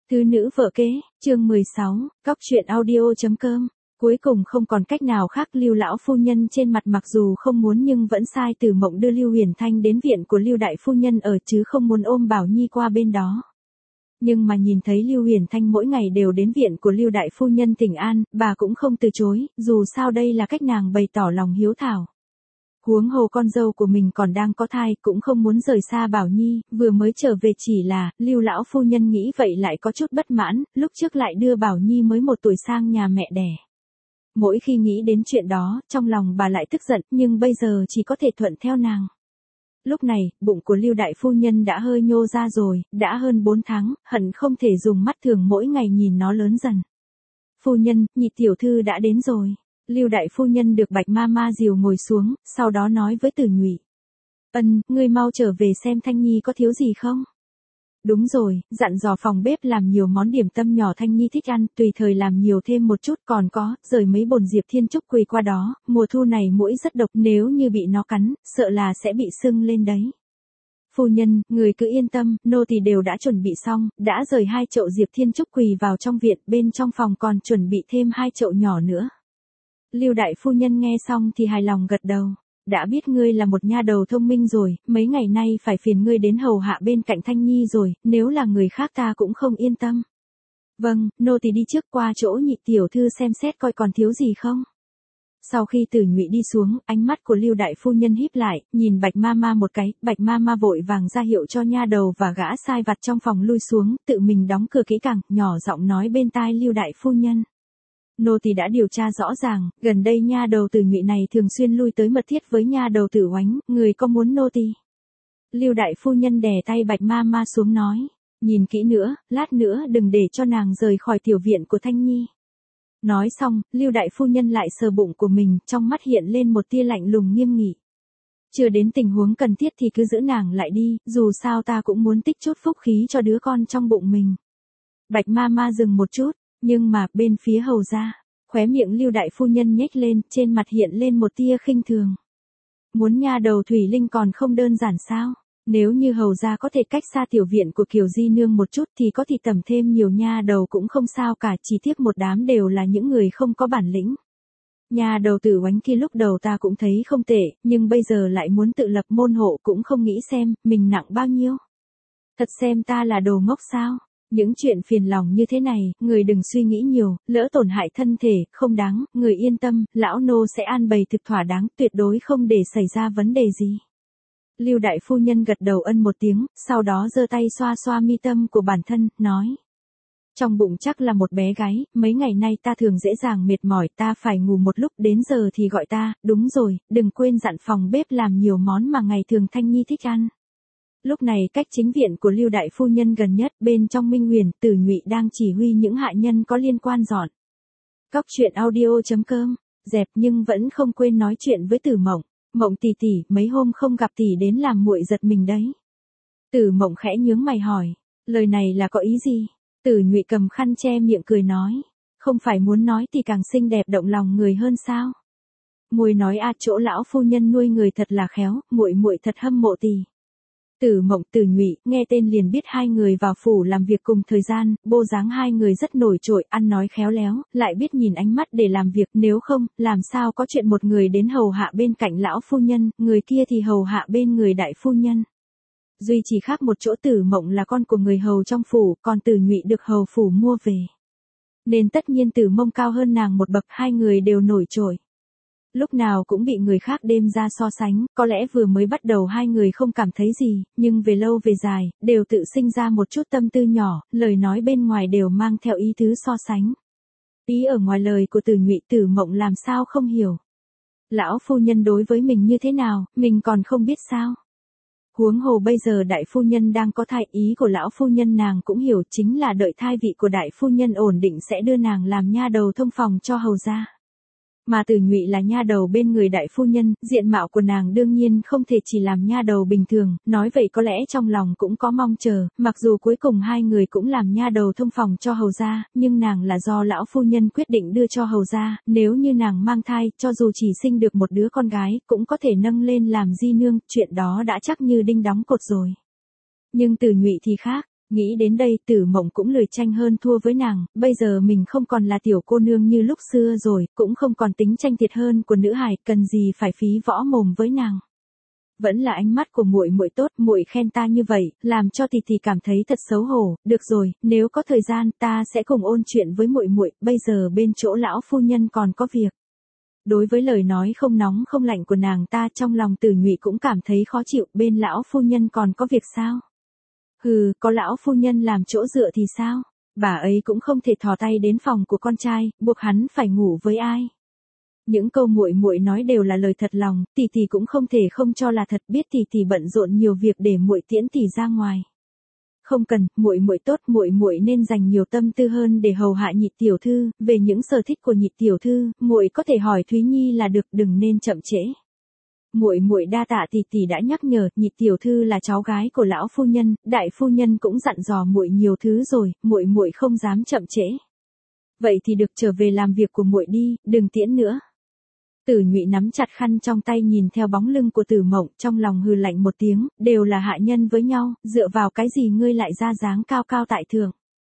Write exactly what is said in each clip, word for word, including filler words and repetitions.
Tứ nữ vợ kế, chương mười sáu, cóc truyện audio.com. Cuối cùng không còn cách nào khác, Lưu lão phu nhân trên mặt mặc dù không muốn nhưng vẫn sai Từ Mộng đưa Lưu Huyền Thanh đến viện của Lưu đại phu nhân ở chứ không muốn ôm Bảo Nhi qua bên đó. Nhưng mà nhìn thấy Lưu Huyền Thanh mỗi ngày đều đến viện của Lưu đại phu nhân Tỉnh An, bà cũng không từ chối, dù sao đây là cách nàng bày tỏ lòng hiếu thảo. Huống hồ con dâu của mình còn đang có thai, cũng không muốn rời xa Bảo Nhi, vừa mới trở về chỉ là, Lưu lão phu nhân nghĩ vậy lại có chút bất mãn, lúc trước lại đưa Bảo Nhi mới một tuổi sang nhà mẹ đẻ. Mỗi khi nghĩ đến chuyện đó, trong lòng bà lại tức giận, nhưng bây giờ chỉ có thể thuận theo nàng. Lúc này, bụng của Lưu đại phu nhân đã hơi nhô ra rồi, đã hơn bốn tháng, hận không thể dùng mắt thường mỗi ngày nhìn nó lớn dần. Phu nhân, nhị tiểu thư đã đến rồi. Lưu đại phu nhân được Bạch ma ma dìu ngồi xuống, sau đó nói với Tử Nhụy. Ân, ngươi mau trở về xem Thanh Nhi có thiếu gì không? Đúng rồi, dặn dò phòng bếp làm nhiều món điểm tâm nhỏ Thanh Nhi thích ăn, tùy thời làm nhiều thêm một chút, còn có, rời mấy bồn diệp thiên trúc quỳ qua đó, mùa thu này muỗi rất độc, nếu như bị nó cắn, sợ là sẽ bị sưng lên đấy. Phu nhân, người cứ yên tâm, nô tỳ đều đã chuẩn bị xong, đã rời hai chậu diệp thiên trúc quỳ vào trong viện, bên trong phòng còn chuẩn bị thêm hai chậu nhỏ nữa. Lưu đại phu nhân nghe xong thì hài lòng gật đầu. Đã biết ngươi là một nha đầu thông minh rồi, mấy ngày nay phải phiền ngươi đến hầu hạ bên cạnh Thanh Nhi rồi, nếu là người khác ta cũng không yên tâm. Vâng, nô tỳ đi trước qua chỗ nhị tiểu thư xem xét coi còn thiếu gì không. Sau khi Tử Nhụy đi xuống, ánh mắt của Lưu đại phu nhân híp lại, nhìn Bạch ma ma một cái, Bạch ma ma vội vàng ra hiệu cho nha đầu và gã sai vặt trong phòng lui xuống, tự mình đóng cửa kỹ càng, nhỏ giọng nói bên tai Lưu đại phu nhân. Nô tỳ đã điều tra rõ ràng, gần đây nha đầu Tử Nhụy này thường xuyên lui tới mật thiết với nha đầu Tử Oánh, người có muốn nô tỳ? Lưu đại phu nhân đè tay Bạch ma ma xuống nói, nhìn kỹ nữa, lát nữa đừng để cho nàng rời khỏi tiểu viện của Thanh Nhi. Nói xong, Lưu đại phu nhân lại sờ bụng của mình, trong mắt hiện lên một tia lạnh lùng nghiêm nghị. Chưa đến tình huống cần thiết thì cứ giữ nàng lại đi, dù sao ta cũng muốn tích chút phúc khí cho đứa con trong bụng mình. Bạch ma ma dừng một chút. Nhưng mà, bên phía hầu gia, khóe miệng Lưu đại phu nhân nhếch lên, trên mặt hiện lên một tia khinh thường. Muốn nha đầu Thủy Linh còn không đơn giản sao? Nếu như hầu gia có thể cách xa tiểu viện của Kiều Di Nương một chút thì có thì tầm thêm nhiều nha đầu cũng không sao cả, chỉ tiếc một đám đều là những người không có bản lĩnh. Nha đầu Tử Oánh kia lúc đầu ta cũng thấy không tệ, nhưng bây giờ lại muốn tự lập môn hộ, cũng không nghĩ xem, mình nặng bao nhiêu. Thật xem ta là đồ ngốc sao? Những chuyện phiền lòng như thế này, người đừng suy nghĩ nhiều, lỡ tổn hại thân thể, không đáng, người yên tâm, lão nô sẽ an bày thực thỏa đáng, tuyệt đối không để xảy ra vấn đề gì. Lưu đại phu nhân gật đầu ân một tiếng, sau đó giơ tay xoa xoa mi tâm của bản thân, nói. Trong bụng chắc là một bé gái, mấy ngày nay ta thường dễ dàng mệt mỏi, ta phải ngủ một lúc, đến giờ thì gọi ta, đúng rồi, đừng quên dặn phòng bếp làm nhiều món mà ngày thường Thanh Nhi thích ăn. Lúc này cách chính viện của Lưu đại phu nhân gần nhất, bên trong Minh Huyền, Tử Nhụy đang chỉ huy những hạ nhân có liên quan dọn. Cóc truyện audio.com, dẹp nhưng vẫn không quên nói chuyện với Tử Mộng. Mộng tỷ tỷ, mấy hôm không gặp tỷ đến làm muội giật mình đấy. Tử Mộng khẽ nhướng mày hỏi, lời này là có ý gì? Tử Nhụy cầm khăn che miệng cười nói, không phải muốn nói thì càng xinh đẹp động lòng người hơn sao? Muội nói a, chỗ lão phu nhân nuôi người thật là khéo, muội muội thật hâm mộ tỷ. Tử Mộng, Tử Nhụy, nghe tên liền biết hai người vào phủ làm việc cùng thời gian, bộ dáng hai người rất nổi trội, ăn nói khéo léo, lại biết nhìn ánh mắt để làm việc, nếu không, làm sao có chuyện một người đến hầu hạ bên cạnh lão phu nhân, người kia thì hầu hạ bên người đại phu nhân. Duy chỉ khác một chỗ Tử Mộng là con của người hầu trong phủ, còn Tử Nhụy được hầu phủ mua về. Nên tất nhiên Tử Mông cao hơn nàng một bậc, hai người đều nổi trội. Lúc nào cũng bị người khác đem ra so sánh, có lẽ vừa mới bắt đầu hai người không cảm thấy gì, nhưng về lâu về dài, đều tự sinh ra một chút tâm tư nhỏ, lời nói bên ngoài đều mang theo ý tứ so sánh. Ý ở ngoài lời của Tử Nhụy Tử Mộng làm sao không hiểu. Lão phu nhân đối với mình như thế nào, mình còn không biết sao. Huống hồ bây giờ đại phu nhân đang có thai, ý của lão phu nhân nàng cũng hiểu, chính là đợi thai vị của đại phu nhân ổn định sẽ đưa nàng làm nha đầu thông phòng cho hầu gia. Mà Tử Nhụy là nha đầu bên người đại phu nhân, diện mạo của nàng đương nhiên không thể chỉ làm nha đầu bình thường, nói vậy có lẽ trong lòng cũng có mong chờ, mặc dù cuối cùng hai người cũng làm nha đầu thông phòng cho hầu gia, nhưng nàng là do lão phu nhân quyết định đưa cho hầu gia, nếu như nàng mang thai, cho dù chỉ sinh được một đứa con gái, cũng có thể nâng lên làm di nương, chuyện đó đã chắc như đinh đóng cột rồi. Nhưng Tử Nhụy thì khác. Nghĩ đến đây Tử Mộng cũng lười tranh hơn thua với nàng, bây giờ mình không còn là tiểu cô nương như lúc xưa rồi, cũng không còn tính tranh thiệt hơn của nữ hài, cần gì phải phí võ mồm với nàng. Vẫn là ánh mắt của muội muội tốt, muội khen ta như vậy, làm cho tỷ tỷ cảm thấy thật xấu hổ. Được rồi, nếu có thời gian ta sẽ cùng ôn chuyện với muội muội, bây giờ bên chỗ lão phu nhân còn có việc. Đối với lời nói không nóng không lạnh của nàng ta, trong lòng Tử Nhụy cũng cảm thấy khó chịu, bên lão phu nhân còn có việc sao? Hừ, có lão phu nhân làm chỗ dựa thì sao? Bà ấy cũng không thể thò tay đến phòng của con trai, buộc hắn phải ngủ với ai. Những câu muội muội nói đều là lời thật lòng, tỷ tỷ cũng không thể không cho là thật, biết tỷ tỷ bận rộn nhiều việc để muội tiễn tỷ ra ngoài. Không cần, muội muội tốt, muội muội nên dành nhiều tâm tư hơn để hầu hạ Nhị tiểu thư, về những sở thích của Nhị tiểu thư, muội có thể hỏi Thúy Nhi là được, đừng nên chậm trễ. Muội muội đa tạ tỷ tỷ đã nhắc nhở, Nhị tiểu thư là cháu gái của lão phu nhân, đại phu nhân cũng dặn dò muội nhiều thứ rồi, muội muội không dám chậm trễ. Vậy thì được, trở về làm việc của muội đi, đừng tiễn nữa. Tử Nhụy nắm chặt khăn trong tay nhìn theo bóng lưng của Tử Mộng, trong lòng hừ lạnh một tiếng, đều là hạ nhân với nhau, dựa vào cái gì ngươi lại ra dáng cao cao tại thượng.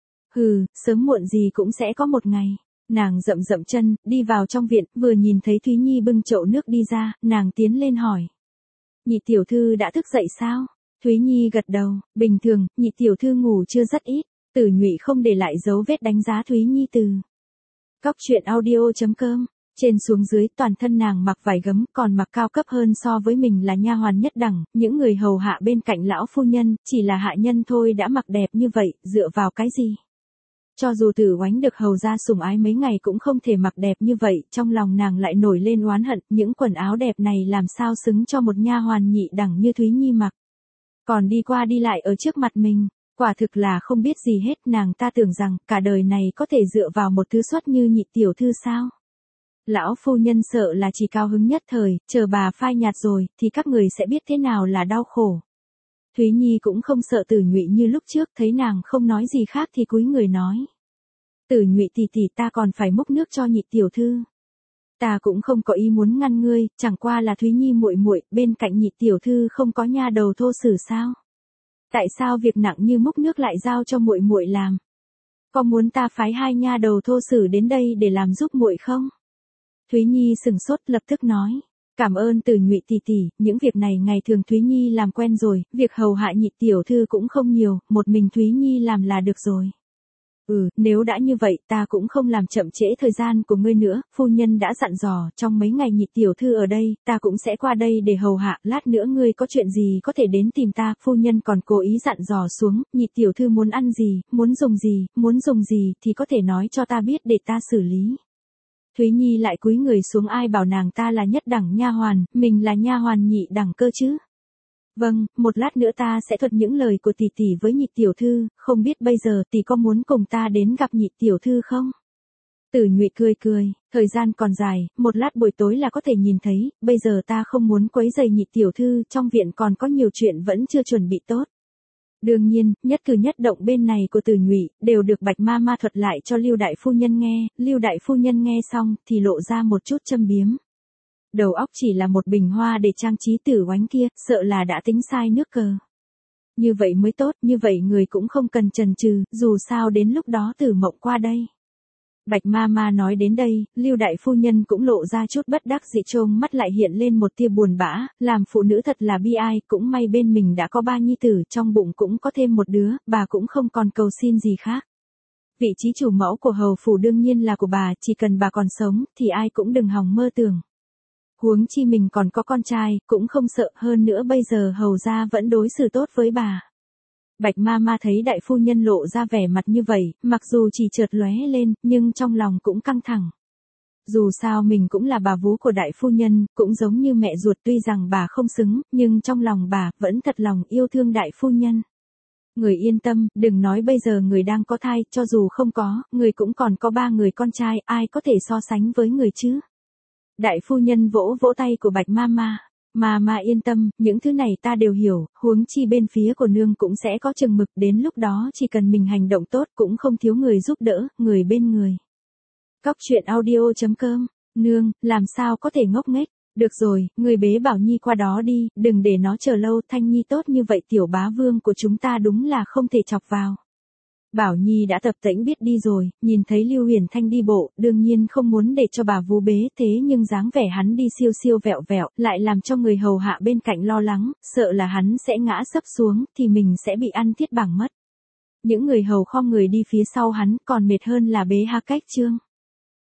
Hừ, sớm muộn gì cũng sẽ có một ngày. Nàng rậm rậm chân, đi vào trong viện, vừa nhìn thấy Thúy Nhi bưng chậu nước đi ra, nàng tiến lên hỏi. Nhị tiểu thư đã thức dậy sao? Thúy Nhi gật đầu, bình thường, Nhị tiểu thư ngủ chưa rất ít. Tử Nhụy không để lại dấu vết đánh giá Thúy Nhi từ. Cóc truyện audio chấm com. Trên xuống dưới toàn thân nàng mặc vải gấm, còn mặc cao cấp hơn so với mình là nha hoàn nhất đẳng, những người hầu hạ bên cạnh lão phu nhân, chỉ là hạ nhân thôi đã mặc đẹp như vậy, dựa vào cái gì? Cho dù Tử Oánh được hầu ra sủng ái mấy ngày cũng không thể mặc đẹp như vậy, trong lòng nàng lại nổi lên oán hận, những quần áo đẹp này làm sao xứng cho một nha hoàn nhị đẳng như Thúy Nhi mặc. Còn đi qua đi lại ở trước mặt mình, quả thực là không biết gì hết, nàng ta tưởng rằng cả đời này có thể dựa vào một thứ xuất như Nhị tiểu thư sao? Lão phu nhân sợ là chỉ cao hứng nhất thời, chờ bà phai nhạt rồi, thì các người sẽ biết thế nào là đau khổ. Thúy Nhi cũng không sợ Tử Nhụy như lúc trước, thấy nàng không nói gì khác thì cúi người nói. Tử Nhụy tỷ tỷ, ta còn phải múc nước cho Nhị tiểu thư. Ta cũng không có ý muốn ngăn ngươi, chẳng qua là Thúy Nhi muội muội, bên cạnh Nhị tiểu thư không có nha đầu thô sử sao? Tại sao việc nặng như múc nước lại giao cho muội muội làm? Có muốn ta phái hai nha đầu thô sử đến đây để làm giúp muội không? Thúy Nhi sừng sốt, lập tức nói. Cảm ơn Tử Nhụy tỷ tỷ, những việc này ngày thường Thúy Nhi làm quen rồi, việc hầu hạ Nhị tiểu thư cũng không nhiều, một mình Thúy Nhi làm là được rồi. Ừ, nếu đã như vậy ta cũng không làm chậm trễ thời gian của ngươi nữa, phu nhân đã dặn dò, trong mấy ngày Nhị tiểu thư ở đây, ta cũng sẽ qua đây để hầu hạ, lát nữa ngươi có chuyện gì có thể đến tìm ta, phu nhân còn cố ý dặn dò xuống, Nhị tiểu thư muốn ăn gì, muốn dùng gì, muốn dùng gì thì có thể nói cho ta biết để ta xử lý. Thúy Nhi lại cúi người xuống, ai bảo nàng ta là nhất đẳng nha hoàn, mình là nha hoàn nhị đẳng cơ chứ. Vâng, một lát nữa ta sẽ thuật những lời của tỷ tỷ với Nhị tiểu thư, không biết bây giờ tỷ có muốn cùng ta đến gặp Nhị tiểu thư không? Tử Nhụy cười cười, thời gian còn dài, một lát buổi tối là có thể nhìn thấy, bây giờ ta không muốn quấy rầy Nhị tiểu thư, trong viện còn có nhiều chuyện vẫn chưa chuẩn bị tốt. Đương nhiên, nhất cử nhất động bên này của Tử Nhụy đều được Bạch Ma Ma thuật lại cho Lưu đại phu nhân nghe, Lưu đại phu nhân nghe xong thì lộ ra một chút châm biếm. Đầu óc chỉ là một bình hoa để trang trí Tử Oánh kia, sợ là đã tính sai nước cờ. Như vậy mới tốt, như vậy người cũng không cần chần chừ, dù sao đến lúc đó Tử Mộng qua đây. Bạch Ma Ma nói đến đây, Lưu đại phu nhân cũng lộ ra chút bất đắc dĩ, trông mắt lại hiện lên một tia buồn bã, làm phụ nữ thật là bi ai, cũng may bên mình đã có ba nhi tử, trong bụng cũng có thêm một đứa, bà cũng không còn cầu xin gì khác. Vị trí chủ mẫu của hầu phủ đương nhiên là của bà, chỉ cần bà còn sống, thì ai cũng đừng hòng mơ tưởng. Huống chi mình còn có con trai, cũng không sợ, hơn nữa bây giờ hầu gia vẫn đối xử tốt với bà. Bạch Ma Ma thấy đại phu nhân lộ ra vẻ mặt như vậy, mặc dù chỉ chợt lóe lên, nhưng trong lòng cũng căng thẳng. Dù sao mình cũng là bà vú của đại phu nhân, cũng giống như mẹ ruột, tuy rằng bà không xứng, nhưng trong lòng bà vẫn thật lòng yêu thương đại phu nhân. Người yên tâm, đừng nói bây giờ người đang có thai, cho dù không có, người cũng còn có ba người con trai, ai có thể so sánh với người chứ? Đại phu nhân vỗ vỗ tay của Bạch Ma Ma. Mà mà yên tâm, những thứ này ta đều hiểu, huống chi bên phía của nương cũng sẽ có chừng mực, đến lúc đó chỉ cần mình hành động tốt cũng không thiếu người giúp đỡ, người bên người. Cóc truyện audio chấm com, nương, làm sao có thể ngốc nghếch, Được rồi, người bế Bảo Nhi qua đó đi, đừng để nó chờ lâu, Thanh Nhi tốt như vậy tiểu bá vương của chúng ta đúng là không thể chọc vào. Bảo Nhi đã tập tễnh biết đi rồi, nhìn thấy Lưu Huyền Thanh đi bộ, đương nhiên không muốn để cho bà vú bế, thế nhưng dáng vẻ hắn đi siêu siêu vẹo vẹo, lại làm cho người hầu hạ bên cạnh lo lắng, sợ là hắn sẽ ngã sấp xuống, thì mình sẽ bị ăn thiết bảng mất. Những người hầu khom người đi phía sau hắn, còn mệt hơn là bế Ha Cách Trương.